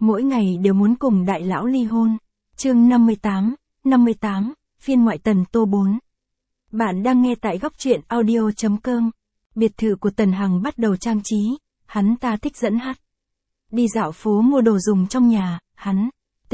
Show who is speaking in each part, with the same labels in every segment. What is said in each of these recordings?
Speaker 1: mỗi ngày đều muốn cùng đại lão ly hôn. Chương 58, phiên ngoại Tần Tô 4. Bạn đang nghe tại góc truyện audio.com. Biệt thự của Tần Hằng bắt đầu trang trí, hắn ta thích dẫn hát. Đi dạo phố mua đồ dùng trong nhà, hắn,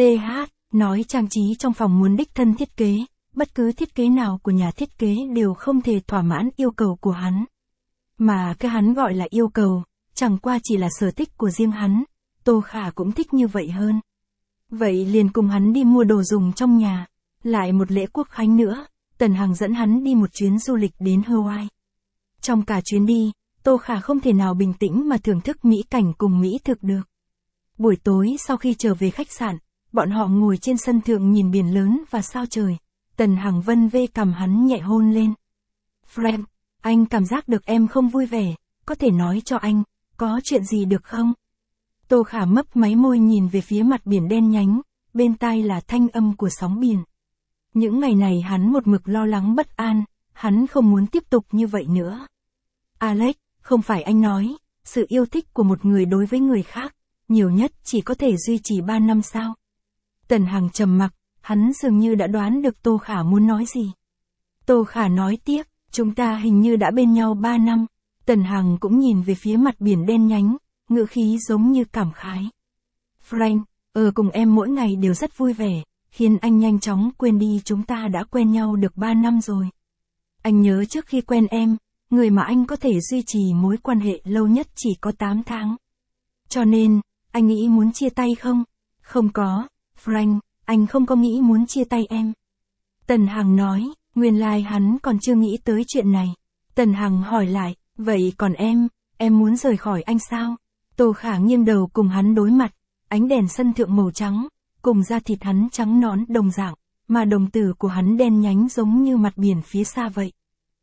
Speaker 1: nói trang trí trong phòng muốn đích thân thiết kế, bất cứ thiết kế nào của nhà thiết kế đều không thể thỏa mãn yêu cầu của hắn. Mà cái hắn gọi là yêu cầu, chẳng qua chỉ là sở thích của riêng hắn, Tô Khả cũng thích như vậy hơn. Vậy liền cùng hắn đi mua đồ dùng trong nhà, lại một lễ quốc khánh nữa, Tần Hằng dẫn hắn đi một chuyến du lịch đến Hawaii. Trong cả chuyến đi, Tô Khả không thể nào bình tĩnh mà thưởng thức mỹ cảnh cùng mỹ thực được. Buổi tối sau khi trở về khách sạn, bọn họ ngồi trên sân thượng nhìn biển lớn và sao trời. Tần Hằng vân vê cằm hắn nhẹ hôn lên. Frank, anh cảm giác được em không vui vẻ, có thể nói cho anh, có chuyện gì được không? Tô Khả mấp máy môi nhìn về phía mặt biển đen nhánh, bên tai là thanh âm của sóng biển. Những ngày này hắn một mực lo lắng bất an, hắn không muốn tiếp tục như vậy nữa. Alex, không phải anh nói, sự yêu thích của một người đối với người khác, nhiều nhất chỉ có thể duy trì 3 năm sao? Tần Hằng trầm mặc, hắn dường như đã đoán được Tô Khả muốn nói gì. Tô Khả nói tiếp, chúng ta hình như đã bên nhau 3 năm. Tần Hằng cũng nhìn về phía mặt biển đen nhánh, ngữ khí giống như cảm khái. Frank, cùng em mỗi ngày đều rất vui vẻ, khiến anh nhanh chóng quên đi chúng ta đã quen nhau được 3 năm rồi. Anh nhớ trước khi quen em, người mà anh có thể duy trì mối quan hệ lâu nhất chỉ có 8 tháng. Cho nên, anh nghĩ muốn chia tay không? Không có, Frank, anh không có nghĩ muốn chia tay em. Tần Hằng nói, nguyên lai hắn còn chưa nghĩ tới chuyện này. Tần Hằng hỏi lại, vậy còn em muốn rời khỏi anh sao? Tô Khả nghiêng đầu cùng hắn đối mặt, ánh đèn sân thượng màu trắng, cùng da thịt hắn trắng nõn đồng dạng, mà đồng tử của hắn đen nhánh giống như mặt biển phía xa vậy.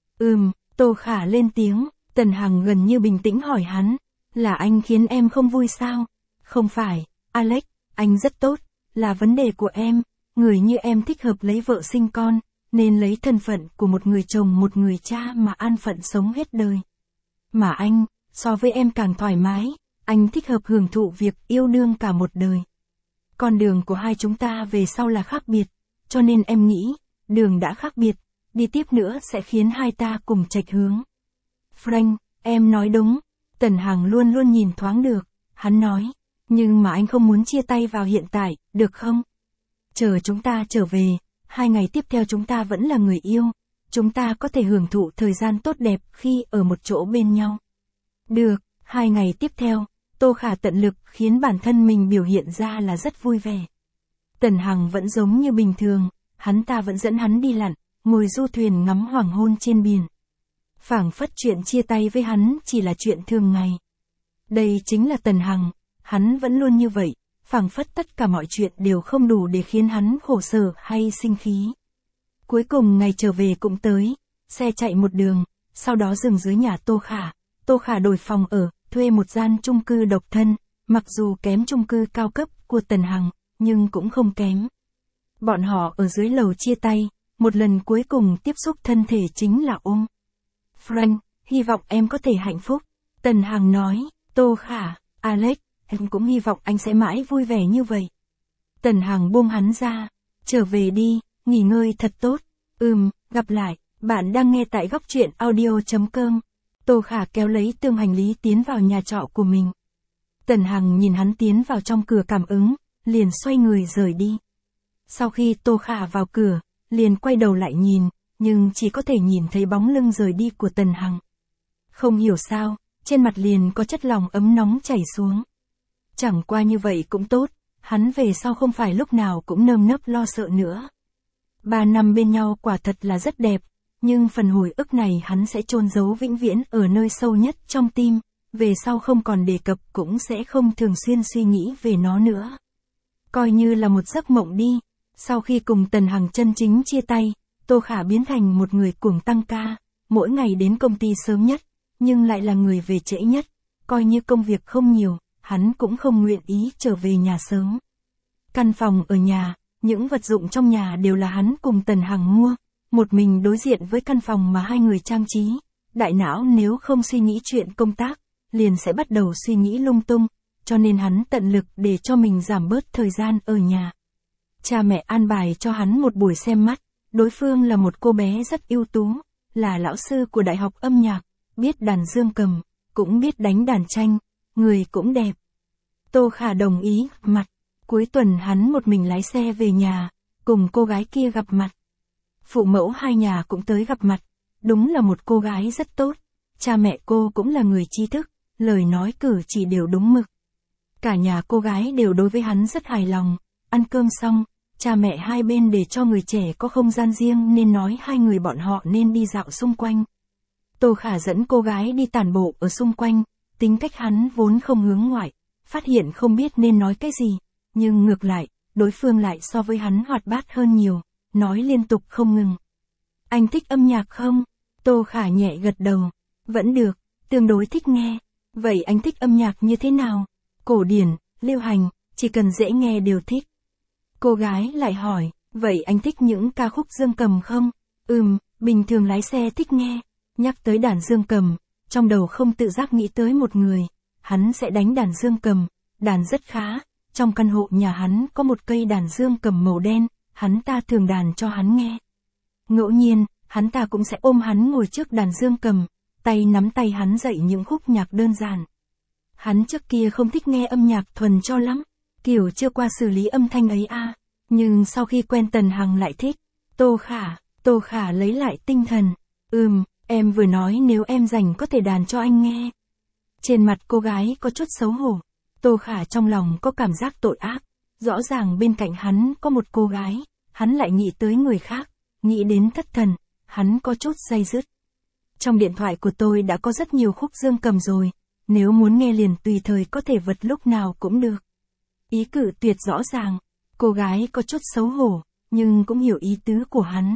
Speaker 1: Tô Khả lên tiếng. Tần Hằng gần như bình tĩnh hỏi hắn, là anh khiến em không vui sao? Không phải, Alex, anh rất tốt, là vấn đề của em, người như em thích hợp lấy vợ sinh con, nên lấy thân phận của một người chồng một người cha mà an phận sống hết đời. Mà anh, so với em càng thoải mái, anh thích hợp hưởng thụ việc yêu đương cả một đời. Con đường của hai chúng ta về sau là khác biệt, cho nên em nghĩ, đường đã khác biệt, đi tiếp nữa sẽ khiến hai ta cùng chệch hướng. Frank, em nói đúng, Tần Hằng luôn luôn nhìn thoáng được, hắn nói, nhưng mà anh không muốn chia tay vào hiện tại, được không? Chờ chúng ta trở về, 2 ngày tiếp theo chúng ta vẫn là người yêu, chúng ta có thể hưởng thụ thời gian tốt đẹp khi ở một chỗ bên nhau. Được, 2 ngày tiếp theo, Tô Khả tận lực khiến bản thân mình biểu hiện ra là rất vui vẻ. Tần Hằng vẫn giống như bình thường, hắn ta vẫn dẫn hắn đi lặn, ngồi du thuyền ngắm hoàng hôn trên biển. Phảng phất chuyện chia tay với hắn chỉ là chuyện thường ngày. Đây chính là Tần Hằng, hắn vẫn luôn như vậy, phảng phất tất cả mọi chuyện đều không đủ để khiến hắn khổ sở hay sinh khí. Cuối cùng ngày trở về cũng tới, xe chạy một đường, sau đó dừng dưới nhà Tô Khả. Tô Khả đổi phòng ở, thuê một gian chung cư độc thân, mặc dù kém chung cư cao cấp của Tần Hằng, nhưng cũng không kém. Bọn họ ở dưới lầu chia tay, một lần cuối cùng tiếp xúc thân thể chính là ôm. Frank, hy vọng em có thể hạnh phúc. Tần Hằng nói, Tô Khả, Alex, em cũng hy vọng anh sẽ mãi vui vẻ như vậy. Tần Hằng buông hắn ra, trở về đi, nghỉ ngơi thật tốt. Gặp lại, bạn đang nghe tại góc truyện audio.com. Tô Khả kéo lấy tương hành lý tiến vào nhà trọ của mình. Tần Hằng nhìn hắn tiến vào trong cửa cảm ứng, liền xoay người rời đi. Sau khi Tô Khả vào cửa, liền quay đầu lại nhìn, nhưng chỉ có thể nhìn thấy bóng lưng rời đi của Tần Hằng. Không hiểu sao, trên mặt liền có chất lòng ấm nóng chảy xuống. Chẳng qua như vậy cũng tốt, hắn về sau không phải lúc nào cũng nơm nớp lo sợ nữa. 3 năm bên nhau quả thật là rất đẹp, nhưng phần hồi ức này hắn sẽ chôn giấu vĩnh viễn ở nơi sâu nhất trong tim, về sau không còn đề cập cũng sẽ không thường xuyên suy nghĩ về nó nữa. Coi như là một giấc mộng đi. Sau khi cùng Tần Hằng chân chính chia tay, Tô Khả biến thành một người cuồng tăng ca, mỗi ngày đến công ty sớm nhất, nhưng lại là người về trễ nhất, coi như công việc không nhiều, hắn cũng không nguyện ý trở về nhà sớm. Căn phòng ở nhà, những vật dụng trong nhà đều là hắn cùng Tần Hằng mua, một mình đối diện với căn phòng mà hai người trang trí, đại não nếu không suy nghĩ chuyện công tác, liền sẽ bắt đầu suy nghĩ lung tung, cho nên hắn tận lực để cho mình giảm bớt thời gian ở nhà. Cha mẹ an bài cho hắn một buổi xem mắt, đối phương là một cô bé rất ưu tú, là lão sư của đại học âm nhạc, biết đàn dương cầm, cũng biết đánh đàn tranh, người cũng đẹp. Tô Khả đồng ý, mặt. Cuối tuần hắn một mình lái xe về nhà, cùng cô gái kia gặp mặt. Phụ mẫu hai nhà cũng tới gặp mặt, đúng là một cô gái rất tốt, cha mẹ cô cũng là người trí thức, lời nói cử chỉ đều đúng mực. Cả nhà cô gái đều đối với hắn rất hài lòng, ăn cơm xong, cha mẹ hai bên để cho người trẻ có không gian riêng nên nói hai người bọn họ nên đi dạo xung quanh. Tô Khả dẫn cô gái đi tản bộ ở xung quanh, tính cách hắn vốn không hướng ngoại, phát hiện không biết nên nói cái gì, nhưng ngược lại, đối phương lại so với hắn hoạt bát hơn nhiều, nói liên tục không ngừng. Anh thích âm nhạc không? Tô Khả nhẹ gật đầu. Vẫn được, tương đối thích nghe. Vậy anh thích âm nhạc như thế nào? Cổ điển, lưu hành, chỉ cần dễ nghe đều thích. Cô gái lại hỏi, vậy anh thích những ca khúc dương cầm không? Bình thường lái xe thích nghe. Nhắc tới đàn dương cầm, trong đầu không tự giác nghĩ tới một người. Hắn sẽ đánh đàn dương cầm, đàn rất khá. Trong căn hộ nhà hắn có một cây đàn dương cầm màu đen, hắn ta thường đàn cho hắn nghe. Ngẫu nhiên, hắn ta cũng sẽ ôm hắn ngồi trước đàn dương cầm, tay nắm tay hắn dạy những khúc nhạc đơn giản. Hắn trước kia không thích nghe âm nhạc thuần cho lắm, kiểu chưa qua xử lý âm thanh ấy nhưng sau khi quen Tần Hằng lại thích. Tô Khả lấy lại tinh thần. Em vừa nói nếu em rảnh có thể đàn cho anh nghe. Trên mặt cô gái có chút xấu hổ. Tô Khả trong lòng có cảm giác tội ác. Rõ ràng bên cạnh hắn có một cô gái, hắn lại nghĩ tới người khác, nghĩ đến thất thần, hắn có chút day dứt. Trong điện thoại của tôi đã có rất nhiều khúc dương cầm rồi, nếu muốn nghe liền tùy thời có thể vật lúc nào cũng được. Ý cự tuyệt rõ ràng, cô gái có chút xấu hổ, nhưng cũng hiểu ý tứ của hắn.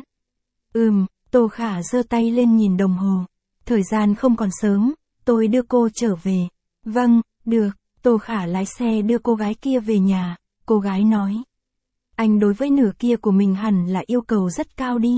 Speaker 1: Tô Khả giơ tay lên nhìn đồng hồ. Thời gian không còn sớm, tôi đưa cô trở về. Vâng, được. Tô Khả lái xe đưa cô gái kia về nhà. Cô gái nói. Anh đối với nửa kia của mình hẳn là yêu cầu rất cao đi.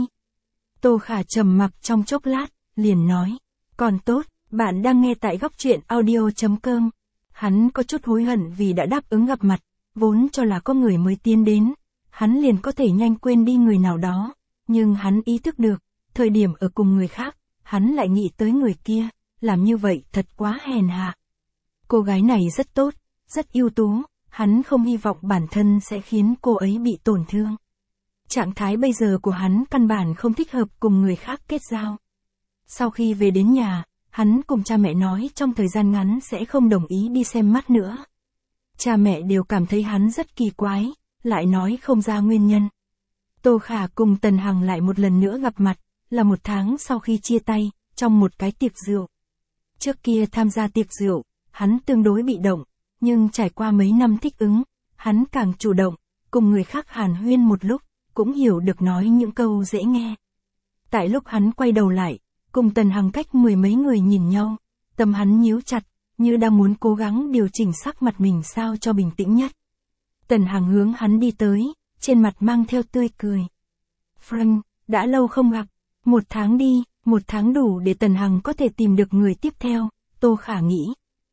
Speaker 1: Tô Khả trầm mặc trong chốc lát, liền nói. Còn tốt, bạn đang nghe tại Góc Truyện Audio.com. Hắn có chút hối hận vì đã đáp ứng gặp mặt, vốn cho là có người mới tiến đến. Hắn liền có thể nhanh quên đi người nào đó. Nhưng hắn ý thức được, thời điểm ở cùng người khác, hắn lại nghĩ tới người kia, làm như vậy thật quá hèn hạ. Cô gái này rất tốt, rất ưu tú, hắn không hy vọng bản thân sẽ khiến cô ấy bị tổn thương. Trạng thái bây giờ của hắn căn bản không thích hợp cùng người khác kết giao. Sau khi về đến nhà, hắn cùng cha mẹ nói trong thời gian ngắn sẽ không đồng ý đi xem mắt nữa. Cha mẹ đều cảm thấy hắn rất kỳ quái, lại nói không ra nguyên nhân. Tô Khả cùng Tần Hằng lại một lần nữa gặp mặt, là 1 tháng sau khi chia tay, trong một cái tiệc rượu. Trước kia tham gia tiệc rượu, hắn tương đối bị động, nhưng trải qua mấy năm thích ứng, hắn càng chủ động, cùng người khác hàn huyên một lúc, cũng hiểu được nói những câu dễ nghe. Tại lúc hắn quay đầu lại, cùng Tần Hằng cách 10 mấy người nhìn nhau, tâm hắn nhíu chặt, như đang muốn cố gắng điều chỉnh sắc mặt mình sao cho bình tĩnh nhất. Tần Hằng hướng hắn đi tới, trên mặt mang theo tươi cười. Frank, đã lâu không gặp, 1 tháng đi, 1 tháng đủ để Tần Hằng có thể tìm được người tiếp theo, Tô Khả nghĩ.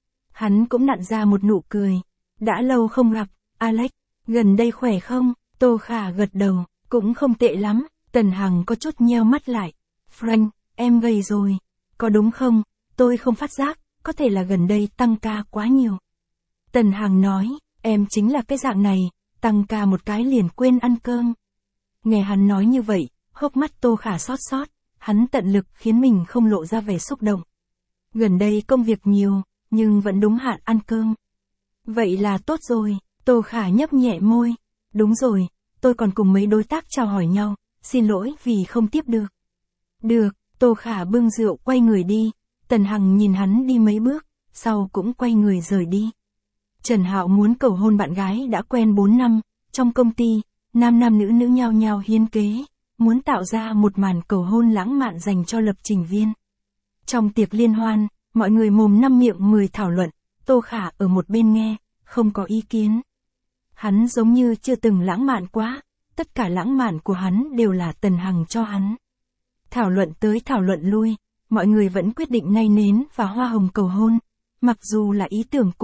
Speaker 1: Hắn cũng nặn ra một nụ cười. Đã lâu không gặp, Alex, gần đây khỏe không? Tô Khả gật đầu, cũng không tệ lắm. Tần Hằng có chút nheo mắt lại. Frank, em gầy rồi, có đúng không? Tôi không phát giác, có thể là gần đây tăng ca quá nhiều. Tần Hằng nói, em chính là cái dạng này, tăng ca một cái liền quên ăn cơm. Nghe hắn nói như vậy, hốc mắt Tô Khả xót xót, hắn tận lực khiến mình không lộ ra vẻ xúc động. Gần đây công việc nhiều, nhưng vẫn đúng hạn ăn cơm. Vậy là tốt rồi, Tô Khả nhấp nhẹ môi. Đúng rồi, tôi còn cùng mấy đối tác chào hỏi nhau, xin lỗi vì không tiếp được. Được, Tô Khả bưng rượu quay người đi, Tần Hằng nhìn hắn đi mấy bước, sau cũng quay người rời đi. Trần Hạo muốn cầu hôn bạn gái đã quen 4 năm, trong công ty, nam nam nữ nữ nhao nhao hiến kế, muốn tạo ra một màn cầu hôn lãng mạn dành cho lập trình viên. Trong tiệc liên hoan, mọi người mồm 5 miệng 10 thảo luận, Tô Khả ở một bên nghe, không có ý kiến. Hắn giống như chưa từng lãng mạn quá, tất cả lãng mạn của hắn đều là Tần Hằng cho hắn. Thảo luận tới thảo luận lui, mọi người vẫn quyết định nay nến và hoa hồng cầu hôn, mặc dù là ý tưởng cũ,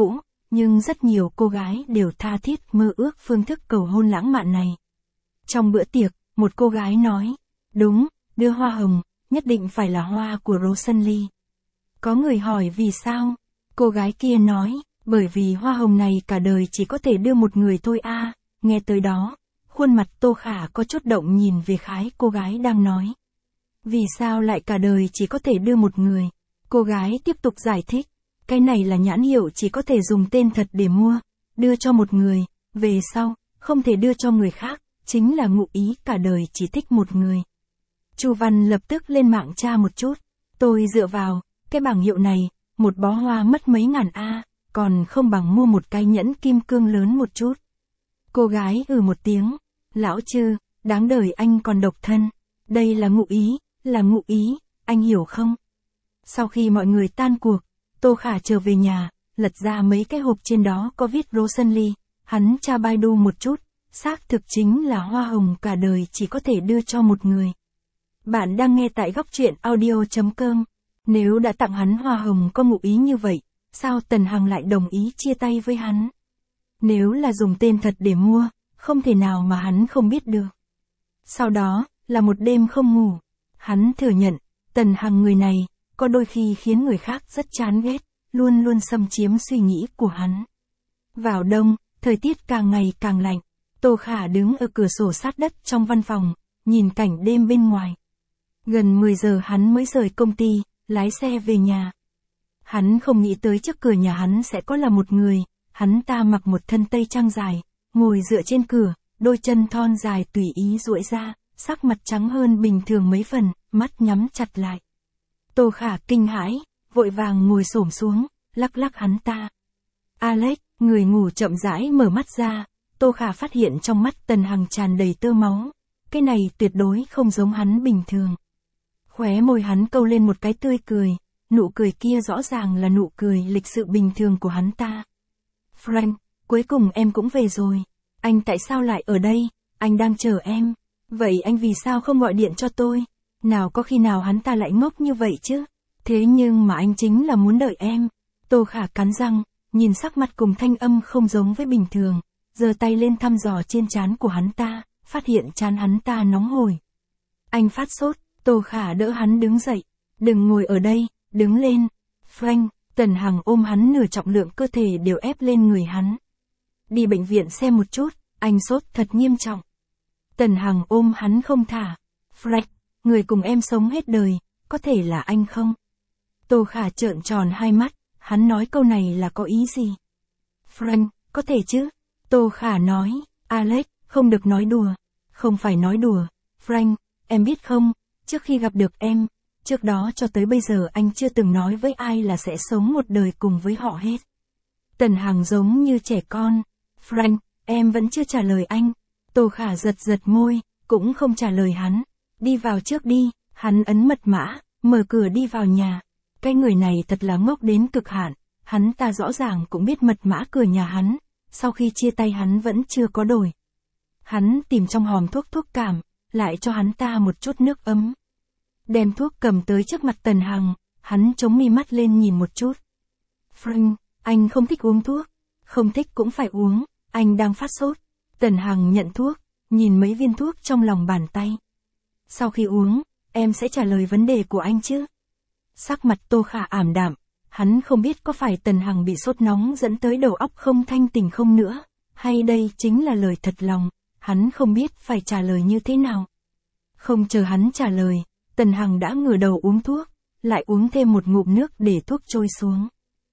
Speaker 1: nhưng rất nhiều cô gái đều tha thiết mơ ước phương thức cầu hôn lãng mạn này. Trong bữa tiệc, một cô gái nói, đúng, đưa hoa hồng, nhất định phải là hoa của Rosalie. Có người hỏi vì sao? Cô gái kia nói, bởi vì hoa hồng này cả đời chỉ có thể đưa một người thôi à. Nghe tới đó, khuôn mặt Tô Khả có chút động nhìn về khái cô gái đang nói. Vì sao lại cả đời chỉ có thể đưa một người? Cô gái tiếp tục giải thích, cái này là nhãn hiệu chỉ có thể dùng tên thật để mua, đưa cho một người, về sau, không thể đưa cho người khác, chính là ngụ ý cả đời chỉ thích một người. Chu Văn lập tức lên mạng tra một chút, tôi dựa vào, cái bảng hiệu này, một bó hoa mất mấy ngàn a, còn không bằng mua một cái nhẫn kim cương lớn một chút. Cô gái một tiếng, lão Chư, đáng đời anh còn độc thân, đây là ngụ ý, anh hiểu không? Sau khi mọi người tan cuộc, Tô Khả trở về nhà, lật ra mấy cái hộp trên đó có viết Rosalie, hắn tra Baidu một chút, xác thực chính là hoa hồng cả đời chỉ có thể đưa cho một người. Bạn đang nghe tại góc truyện audio.com. Nếu đã tặng hắn hoa hồng có ngụ ý như vậy, sao Tần Hằng lại đồng ý chia tay với hắn? Nếu là dùng tên thật để mua, không thể nào mà hắn không biết được. Sau đó, là một đêm không ngủ. Hắn thừa nhận, Tần Hằng người này, có đôi khi khiến người khác rất chán ghét, luôn luôn xâm chiếm suy nghĩ của hắn. Vào đông, thời tiết càng ngày càng lạnh, Tô Khả đứng ở cửa sổ sát đất trong văn phòng, nhìn cảnh đêm bên ngoài. Gần 10 giờ hắn mới rời công ty, lái xe về nhà. Hắn không nghĩ tới trước cửa nhà hắn sẽ có là một người, hắn ta mặc một thân tây trang dài, ngồi dựa trên cửa, đôi chân thon dài tùy ý duỗi ra, sắc mặt trắng hơn bình thường mấy phần, mắt nhắm chặt lại. Tô Khả kinh hãi, vội vàng ngồi xổm xuống, lắc lắc hắn ta. Alex, người ngủ chậm rãi mở mắt ra, Tô Khả phát hiện trong mắt Tần Hằng tràn đầy tơ máu. Cái này tuyệt đối không giống hắn bình thường. Khóe môi hắn câu lên một cái tươi cười, nụ cười kia rõ ràng là nụ cười lịch sự bình thường của hắn ta. Frank, cuối cùng em cũng về rồi. Anh tại sao lại ở đây? Anh đang chờ em. Vậy anh vì sao không gọi điện cho tôi? Nào có khi nào hắn ta lại ngốc như vậy chứ? Thế nhưng mà anh chính là muốn đợi em. Tô Khả cắn răng, nhìn sắc mặt cùng thanh âm không giống với bình thường, giơ tay lên thăm dò trên trán của hắn ta, phát hiện trán hắn ta nóng hổi. Anh phát sốt, Tô Khả đỡ hắn đứng dậy. Đừng ngồi ở đây, đứng lên. Frank, Tần Hằng ôm hắn nửa trọng lượng cơ thể đều ép lên người hắn. Đi bệnh viện xem một chút, anh sốt thật nghiêm trọng. Tần Hằng ôm hắn không thả. Frank, người cùng em sống hết đời, có thể là anh không? Tô Khả trợn tròn hai mắt, hắn nói câu này là có ý gì? Frank, có thể chứ? Tô Khả nói, Alex, không được nói đùa. Không phải nói đùa. Frank, em biết không, trước khi gặp được em, trước đó cho tới bây giờ anh chưa từng nói với ai là sẽ sống một đời cùng với họ hết. Tần Hằng giống như trẻ con. Frank, em vẫn chưa trả lời anh. Tô Khả giật giật môi, cũng không trả lời hắn. Đi vào trước đi, hắn ấn mật mã, mở cửa đi vào nhà. Cái người này thật là ngốc đến cực hạn, hắn ta rõ ràng cũng biết mật mã cửa nhà hắn, sau khi chia tay hắn vẫn chưa có đổi. Hắn tìm trong hòm thuốc cảm, lại cho hắn ta một chút nước ấm. Đem thuốc cầm tới trước mặt Tần Hằng, hắn chống mi mắt lên nhìn một chút. Frank, anh không thích uống thuốc, không thích cũng phải uống, anh đang phát sốt. Tần Hằng nhận thuốc, nhìn mấy viên thuốc trong lòng bàn tay. Sau khi uống, em sẽ trả lời vấn đề của anh chứ? Sắc mặt Tô Khả ảm đạm, hắn không biết có phải Tần Hằng bị sốt nóng dẫn tới đầu óc không thanh tỉnh không nữa, hay đây chính là lời thật lòng, hắn không biết phải trả lời như thế nào. Không chờ hắn trả lời, Tần Hằng đã ngửa đầu uống thuốc, lại uống thêm một ngụm nước để thuốc trôi xuống.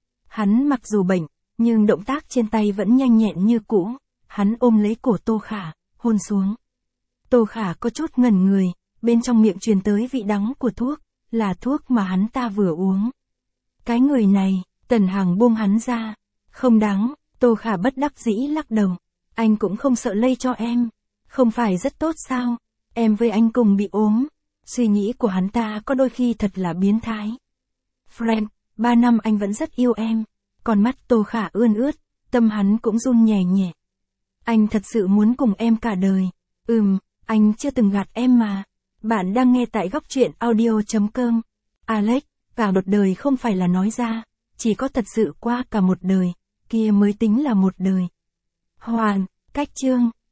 Speaker 1: Hắn mặc dù bệnh, nhưng động tác trên tay vẫn nhanh nhẹn như cũ, hắn ôm lấy cổ Tô Khả, hôn xuống. Tô Khả có chút ngẩn người, bên trong miệng truyền tới vị đắng của thuốc, là thuốc mà hắn ta vừa uống. Cái người này, Tần Hằng buông hắn ra. Không đáng, Tô Khả bất đắc dĩ lắc đầu. Anh cũng không sợ lây cho em. Không phải rất tốt sao? Em với anh cùng bị ốm. Suy nghĩ của hắn ta có đôi khi thật là biến thái. Frank, 3 năm anh vẫn rất yêu em. Còn mắt Tô Khả ươn ướt, tâm hắn cũng run nhẹ nhẹ. Anh thật sự muốn cùng em cả đời. Anh chưa từng gạt em mà. Bạn đang nghe tại góc truyện audio.com. Alex, cả một đời không phải là nói ra, chỉ có thật sự qua cả một đời. kia mới tính là một đời. Hoàn, cách chương.